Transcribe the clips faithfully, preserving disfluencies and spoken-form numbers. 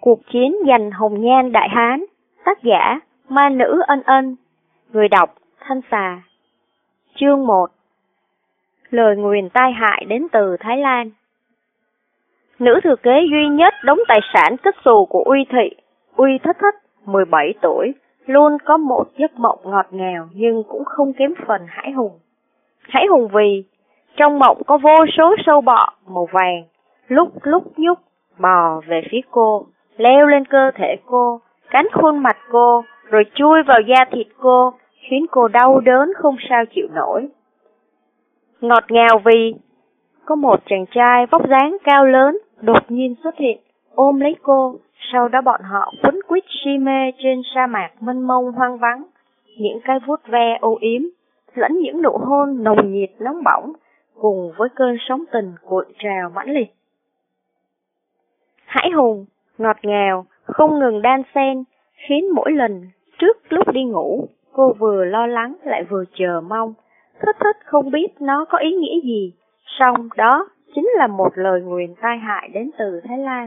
Cuộc chiến giành hồng nhan Đại Hán. Tác giả Ma Nữ Ân Ân. Người đọc Thanh Xà. Chương một. Lời nguyền tai hại đến từ Thái Lan. Nữ thừa kế duy nhất đống tài sản kết xù của Uy Thị, Uy Thất Thất, mười bảy tuổi, luôn có một giấc mộng ngọt ngào nhưng cũng không kém phần hãi hùng. Hãi hùng vì trong mộng có vô số sâu bọ màu vàng lúc lúc nhúc bò về phía cô, leo lên cơ thể cô, cắn khuôn mặt cô, rồi chui vào da thịt cô, khiến cô đau đớn không sao chịu nổi. Ngọt ngào vì có một chàng trai vóc dáng cao lớn đột nhiên xuất hiện, ôm lấy cô, sau đó bọn họ quấn quýt si mê trên sa mạc mênh mông hoang vắng, những cái vuốt ve âu yếm, lẫn những nụ hôn nồng nhiệt nóng bỏng, cùng với cơn sóng tình cuộn trào mãnh liệt. Hãi hùng, ngọt ngào, không ngừng đan xen, khiến mỗi lần trước lúc đi ngủ, cô vừa lo lắng lại vừa chờ mong. Thất Thất không biết nó có ý nghĩa gì, song đó chính là một lời nguyền tai hại đến từ Thái Lan.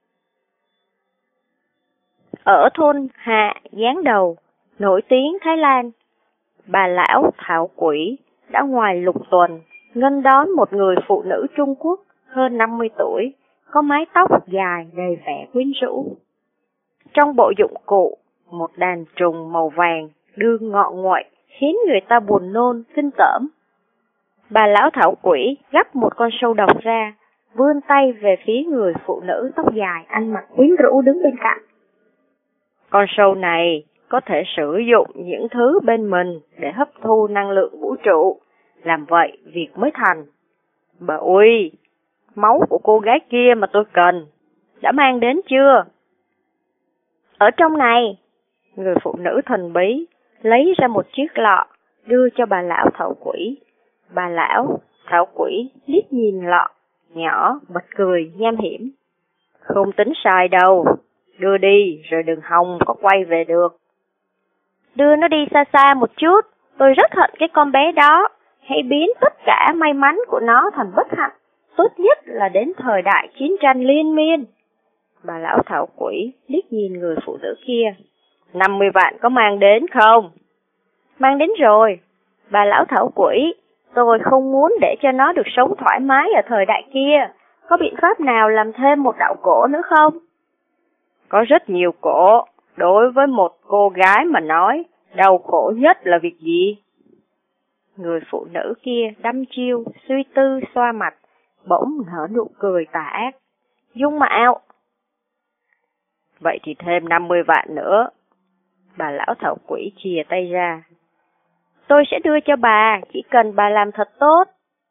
Ở thôn Hạ Giáng Đầu, nổi tiếng Thái Lan, bà lão thảo quỷ đã ngoài lục tuần nghênh đón một người phụ nữ Trung Quốc hơn năm mươi tuổi, có mái tóc dài đầy vẻ quyến rũ. Trong bộ dụng cụ, một đàn trùng màu vàng đương ngọ nguậy khiến người ta buồn nôn kinh tởm. Bà lão thảo quỷ gắp một con sâu độc ra, vươn tay về phía người phụ nữ tóc dài ăn mặc quyến rũ đứng bên cạnh. Con sâu này có thể sử dụng những thứ bên mình để hấp thu năng lượng vũ trụ, làm vậy việc mới thành. Bà ui, máu của cô gái kia mà tôi cần, đã mang đến chưa? Ở trong này, người phụ nữ thần bí lấy ra một chiếc lọ, đưa cho bà lão thảo quỷ. Bà lão thảo quỷ liếc nhìn lọ, nhỏ, bật cười, nham hiểm. Không tính sai đâu, đưa đi rồi đừng hòng có quay về được. Đưa nó đi xa xa một chút, tôi rất hận cái con bé đó, hãy biến tất cả may mắn của nó thành bất hạnh, tốt nhất là đến thời đại chiến tranh liên miên. Bà lão thảo quỷ liếc nhìn người phụ nữ kia. năm mươi vạn có mang đến không? Mang đến rồi. Bà lão thảo quỷ, tôi không muốn để cho nó được sống thoải mái ở thời đại kia. Có biện pháp nào làm thêm một đạo cổ nữa không? Có rất nhiều cổ. Đối với một cô gái mà nói, đau khổ nhất là việc gì? Người phụ nữ kia đăm chiêu, suy tư xoa mặt, bỗng nở nụ cười tà ác. Dung mạo. Vậy thì thêm năm mươi vạn nữa. Bà lão thảo quỷ chìa tay ra. Tôi sẽ đưa cho bà, chỉ cần bà làm thật tốt.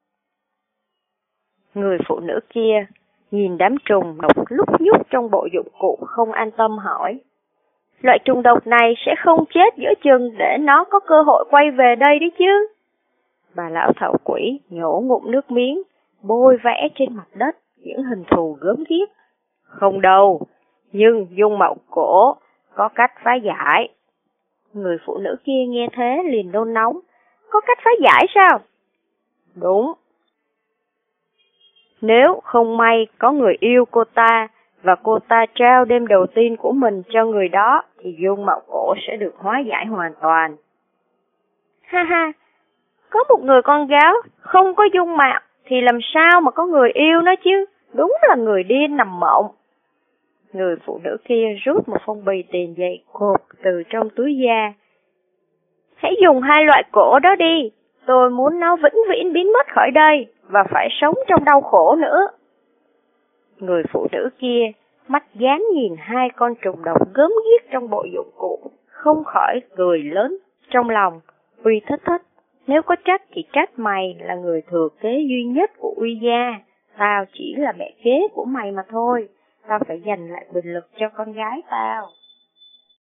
Người phụ nữ kia nhìn đám trùng độc lúc nhúc trong bộ dụng cụ không an tâm hỏi. Loại trùng độc này sẽ không chết giữa chừng để nó có cơ hội quay về đây đấy chứ. Bà lão thảo quỷ nhổ ngụm nước miếng, bôi vẽ trên mặt đất những hình thù gớm ghiếc. Không đâu, nhưng dung mạo cổ có cách phá giải. Người phụ nữ kia nghe thế liền nôn nóng. Có cách phá giải sao? Đúng. Nếu không may có người yêu cô ta và cô ta trao đêm đầu tiên của mình cho người đó thì dung mạo cổ sẽ được hóa giải hoàn toàn. Ha ha, có một người con gái không có dung mạo thì làm sao mà có người yêu nó chứ? Đúng là người điên nằm mộng. Người phụ nữ kia rút một phong bì tiền dày cột từ trong túi da. Hãy dùng hai loại cổ đó đi, tôi muốn nó vĩnh viễn biến mất khỏi đây và phải sống trong đau khổ nữa. Người phụ nữ kia mắt dán nhìn hai con trùng độc gớm ghiếc trong bộ dụng cụ, không khỏi cười lớn trong lòng. Uy Thất Thất, nếu có trách thì trách mày là người thừa kế duy nhất của Uy gia, tao chỉ là mẹ kế của mày mà thôi. Tao phải giành lại quyền lực cho con gái tao.